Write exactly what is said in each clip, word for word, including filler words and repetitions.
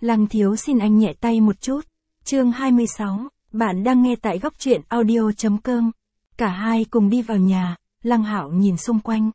Lăng thiếu xin anh nhẹ tay một chút. Chương hai mươi sáu, bạn đang nghe tại góc truyện audio chấm com. Cả hai cùng đi vào nhà, Lăng Hạo nhìn xung quanh.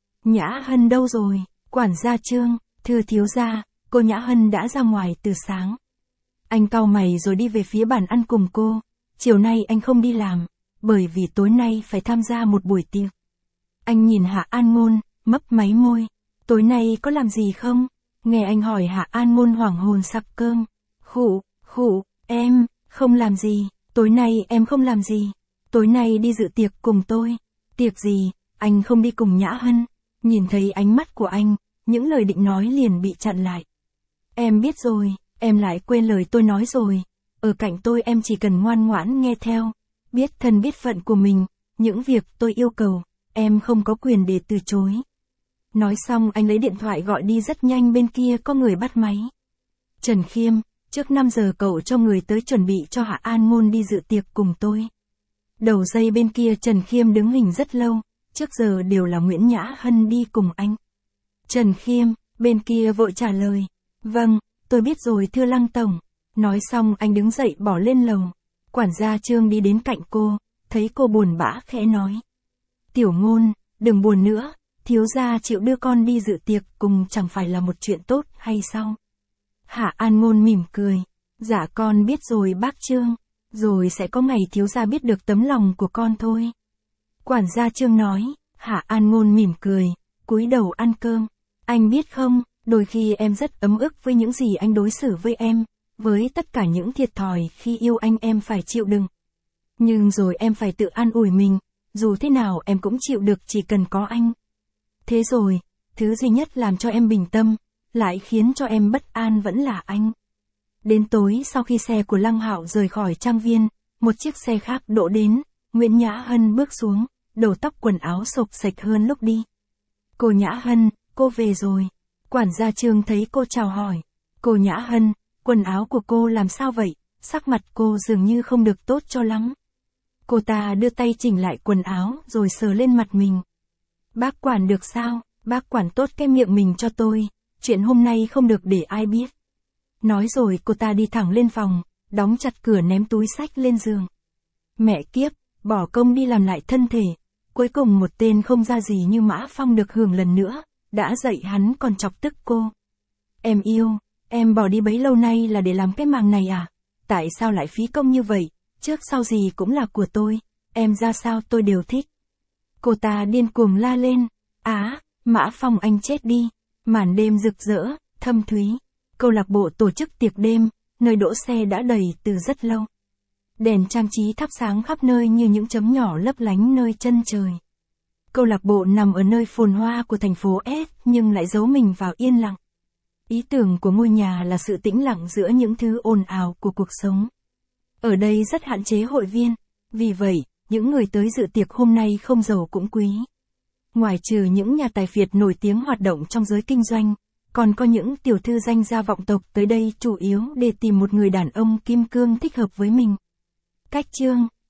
Nhã Hân đâu rồi? Quản gia Trương, thưa thiếu gia, cô Nhã Hân đã ra ngoài từ sáng. Anh cau mày rồi đi về phía bàn ăn cùng cô. Chiều nay anh không đi làm, bởi vì tối nay phải tham gia một buổi tiệc. Anh nhìn Hạ An Ngôn, mấp máy môi. Tối nay có làm gì không? Nghe anh hỏi Hạ An Ngôn hoảng hồn sặc cơm. Khụ, khụ, em, không làm gì, tối nay em không làm gì. Tối nay đi dự tiệc cùng tôi. Tiệc gì, anh không đi cùng Nhã Hân. Nhìn thấy ánh mắt của anh, những lời định nói liền bị chặn lại. Em biết rồi, em lại quên lời tôi nói rồi. Ở cạnh tôi em chỉ cần ngoan ngoãn nghe theo. Biết thân biết phận của mình, những việc tôi yêu cầu, em không có quyền để từ chối. Nói xong anh lấy điện thoại gọi đi, rất nhanh bên kia có người bắt máy. Trần Khiêm, trước năm giờ cậu cho người tới chuẩn bị cho Hạ An Ngôn đi dự tiệc cùng tôi. Đầu dây bên kia Trần Khiêm đứng hình rất lâu, trước giờ đều là Nguyễn Nhã Hân đi cùng anh. Trần Khiêm, bên kia vội trả lời. Vâng, tôi biết rồi thưa Lăng tổng. Nói xong anh đứng dậy bỏ lên lầu. Quản gia Trương đi đến cạnh cô, thấy cô buồn bã khẽ nói. Tiểu Ngôn, đừng buồn nữa, thiếu gia chịu đưa con đi dự tiệc cùng chẳng phải là một chuyện tốt hay sao? Hạ An Ngôn mỉm cười. Dạ con biết rồi bác Trương, rồi sẽ có ngày thiếu gia biết được tấm lòng của con thôi. Quản gia Trương nói. Hạ An Ngôn mỉm cười, cúi đầu ăn cơm. Anh biết không, đôi khi em rất ấm ức với những gì anh đối xử với em, với tất cả những thiệt thòi khi yêu anh em phải chịu đựng. Nhưng rồi em phải tự an ủi mình, dù thế nào em cũng chịu được chỉ cần có anh. Thế rồi, thứ duy nhất làm cho em bình tâm, lại khiến cho em bất an vẫn là anh. Đến tối sau khi xe của Lăng Hạo rời khỏi trang viên, một chiếc xe khác đỗ đến, Nguyễn Nhã Hân bước xuống, đầu tóc quần áo xộc xệch hơn lúc đi. Cô Nhã Hân, cô về rồi. Quản gia Trương thấy cô chào hỏi. Cô Nhã Hân, quần áo của cô làm sao vậy? Sắc mặt cô dường như không được tốt cho lắm. Cô ta đưa tay chỉnh lại quần áo rồi sờ lên mặt mình. Bác quản được sao? Bác quản tốt cái miệng mình cho tôi. Chuyện hôm nay không được để ai biết. Nói rồi cô ta đi thẳng lên phòng, đóng chặt cửa ném túi xách lên giường. Mẹ kiếp, bỏ công đi làm lại thân thể. Cuối cùng một tên không ra gì như Mã Phong được hưởng lần nữa, đã dạy hắn còn chọc tức cô. Em yêu, em bỏ đi bấy lâu nay là để làm cái màng này à? Tại sao lại phí công như vậy? Trước sau gì cũng là của tôi, em ra sao tôi đều thích. Cô ta điên cuồng la lên. Á, Mã Phong anh chết đi. Màn đêm rực rỡ, thâm thúy. Câu lạc bộ tổ chức tiệc đêm, nơi đỗ xe đã đầy từ rất lâu. Đèn trang trí thắp sáng khắp nơi như những chấm nhỏ lấp lánh nơi chân trời. Câu lạc bộ nằm ở nơi phồn hoa của thành phố S nhưng lại giấu mình vào yên lặng. Ý tưởng của ngôi nhà là sự tĩnh lặng giữa những thứ ồn ào của cuộc sống. Ở đây rất hạn chế hội viên, vì vậy, những người tới dự tiệc hôm nay không giàu cũng quý. Ngoài trừ những nhà tài phiệt nổi tiếng hoạt động trong giới kinh doanh, còn có những tiểu thư danh gia vọng tộc tới đây chủ yếu để tìm một người đàn ông kim cương thích hợp với mình. Cách Trương,